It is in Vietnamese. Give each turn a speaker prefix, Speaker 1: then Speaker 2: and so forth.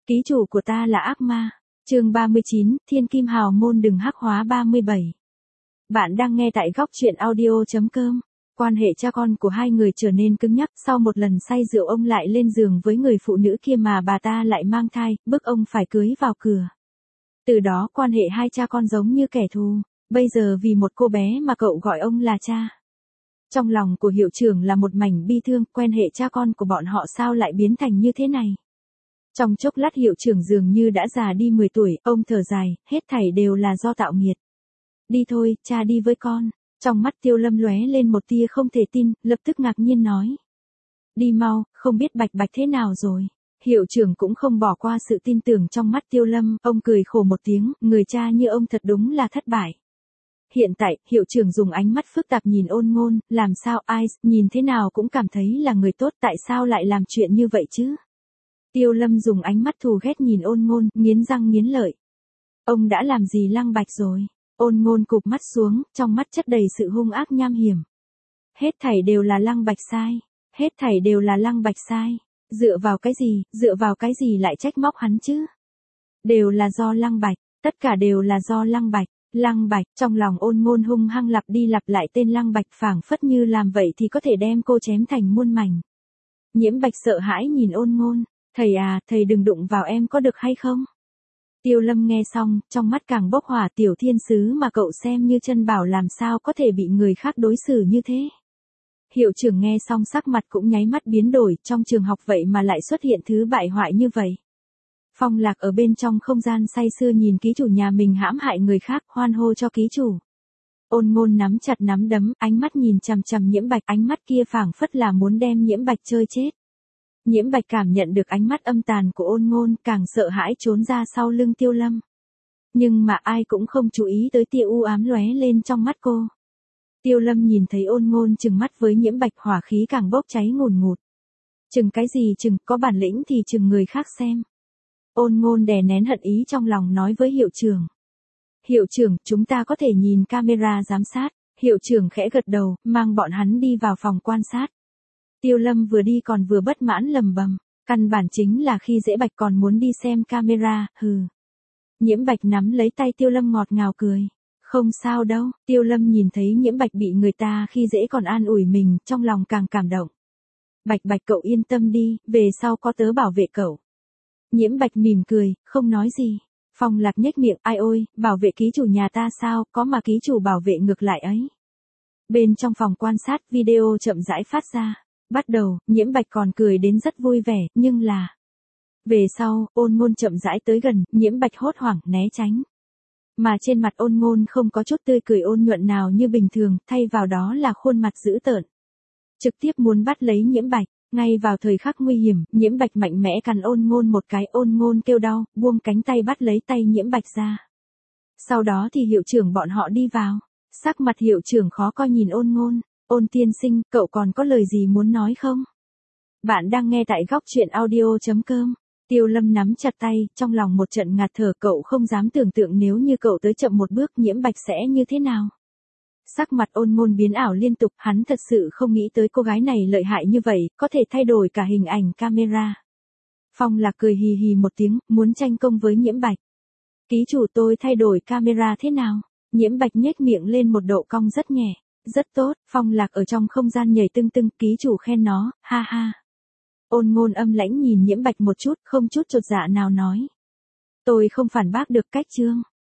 Speaker 1: Ký chủ của ta là ác ma. Chương 39, Thiên Kim Hào Môn đừng hắc hóa 37. Bạn đang nghe tại góc truyện audio.com. Quan hệ cha con của hai người trở nên cứng nhắc, sau một lần say rượu ông lại lên giường với người phụ nữ kia mà bà ta lại mang thai, bức ông phải cưới vào cửa. Từ đó quan hệ hai cha con giống như kẻ thù, bây giờ vì một cô bé mà cậu gọi ông là cha. Trong lòng của hiệu trưởng là một mảnh bi thương, quan hệ cha con của bọn họ sao lại biến thành như thế này. Trong chốc lát hiệu trưởng dường như đã già đi 10 tuổi, ông thở dài, hết thảy đều là do tạo nghiệt. Đi thôi, cha đi với con. Trong mắt Tiêu Lâm lóe lên một tia không thể tin, lập tức ngạc nhiên nói. Đi mau, không biết Bạch Bạch thế nào rồi. Hiệu trưởng cũng không bỏ qua sự tin tưởng trong mắt Tiêu Lâm, ông cười khổ một tiếng, người cha như ông thật đúng là thất bại. Hiện tại, hiệu trưởng dùng ánh mắt phức tạp nhìn Ôn Ngôn, làm sao ai, nhìn thế nào cũng cảm thấy là người tốt, tại sao lại làm chuyện như vậy chứ? Tiêu Lâm dùng ánh mắt thù ghét nhìn Ôn Ngôn, nghiến răng nghiến lợi. Ông đã làm gì Lăng Bạch rồi? Ôn Ngôn cụp mắt xuống, trong mắt chất đầy sự hung ác nham hiểm. Hết thảy đều là Lăng Bạch sai. Hết thảy đều là Lăng Bạch sai. Dựa vào cái gì lại trách móc hắn chứ? Đều là do Lăng Bạch, tất cả đều là do Lăng Bạch. Lăng Bạch, trong lòng Ôn Ngôn hung hăng lặp đi lặp lại tên Lăng Bạch, phảng phất như làm vậy thì có thể đem cô chém thành muôn mảnh. Nhiễm Bạch sợ hãi nhìn Ôn Ngôn, thầy à, thầy đừng đụng vào em có được hay không? Tiêu Lâm nghe xong, trong mắt càng bốc hỏa, tiểu thiên sứ mà cậu xem như chân bảo làm sao có thể bị người khác đối xử như thế. Hiệu trưởng nghe xong sắc mặt cũng nháy mắt biến đổi, trong trường học vậy mà lại xuất hiện thứ bại hoại như vậy. Phong Lạc ở bên trong không gian say sưa nhìn ký chủ nhà mình hãm hại người khác, hoan hô cho ký chủ. Ôn Ngôn nắm chặt nắm đấm, ánh mắt nhìn chằm chằm Nhiễm Bạch, ánh mắt kia phảng phất là muốn đem Nhiễm Bạch chơi chết. Nhiễm Bạch cảm nhận được ánh mắt âm tàn của Ôn Ngôn, càng sợ hãi trốn ra sau lưng Tiêu Lâm. Nhưng mà ai cũng không chú ý tới tia u ám lóe lên trong mắt cô. Tiêu Lâm nhìn thấy Ôn Ngôn trừng mắt với Nhiễm Bạch, hỏa khí càng bốc cháy ngùn ngụt. Chừng cái gì chừng, có bản lĩnh thì chừng người khác xem. Ôn Ngôn đè nén hận ý trong lòng nói với hiệu trưởng. Hiệu trưởng, chúng ta có thể nhìn camera giám sát. Hiệu trưởng khẽ gật đầu, mang bọn hắn đi vào phòng quan sát. Tiêu Lâm vừa đi còn vừa bất mãn lầm bầm, căn bản chính là khi dễ Bạch còn muốn đi xem camera, hừ. Nhiễm Bạch nắm lấy tay Tiêu Lâm ngọt ngào cười. Không sao đâu, Tiêu Lâm nhìn thấy Nhiễm Bạch bị người ta khi dễ còn an ủi mình, trong lòng càng cảm động. Bạch Bạch cậu yên tâm đi, về sau có tớ bảo vệ cậu. Nhiễm Bạch mỉm cười, không nói gì. Phong Lạc nhếch miệng, ai ôi, bảo vệ ký chủ nhà ta sao, có mà ký chủ bảo vệ ngược lại ấy. Bên trong phòng quan sát, video chậm rãi phát ra. Bắt đầu, Nhiễm Bạch còn cười đến rất vui vẻ, nhưng là... Về sau, Ôn Ngôn chậm rãi tới gần, Nhiễm Bạch hốt hoảng, né tránh. Mà trên mặt Ôn Ngôn không có chút tươi cười ôn nhuận nào như bình thường, thay vào đó là khuôn mặt dữ tợn. Trực tiếp muốn bắt lấy Nhiễm Bạch, ngay vào thời khắc nguy hiểm, Nhiễm Bạch mạnh mẽ cắn Ôn Ngôn một cái, Ôn Ngôn kêu đau, buông cánh tay bắt lấy tay Nhiễm Bạch ra. Sau đó thì hiệu trưởng bọn họ đi vào. Sắc mặt hiệu trưởng khó coi nhìn Ôn Ngôn. Ôn tiên sinh, cậu còn có lời gì muốn nói không? Bạn đang nghe tại góc truyện audio.com. Tiêu Lâm nắm chặt tay, trong lòng một trận ngạt thở, cậu không dám tưởng tượng nếu như cậu tới chậm một bước Nhiễm Bạch sẽ như thế nào. Sắc mặt Ôn Ngôn biến ảo liên tục, hắn thật sự không nghĩ tới cô gái này lợi hại như vậy, có thể thay đổi cả hình ảnh camera. Phong Lạc cười hì hì một tiếng, muốn tranh công với Nhiễm Bạch. Ký chủ tôi thay đổi camera thế nào? Nhiễm Bạch nhếch miệng lên một độ cong rất nhẹ. Rất tốt, Phong Lạc ở trong không gian nhảy tưng tưng, ký chủ khen nó, ha ha. Ôn Ngôn âm lãnh nhìn Nhiễm Bạch một chút, không chút chột dạ nào nói. Tôi không phản bác được cách chương.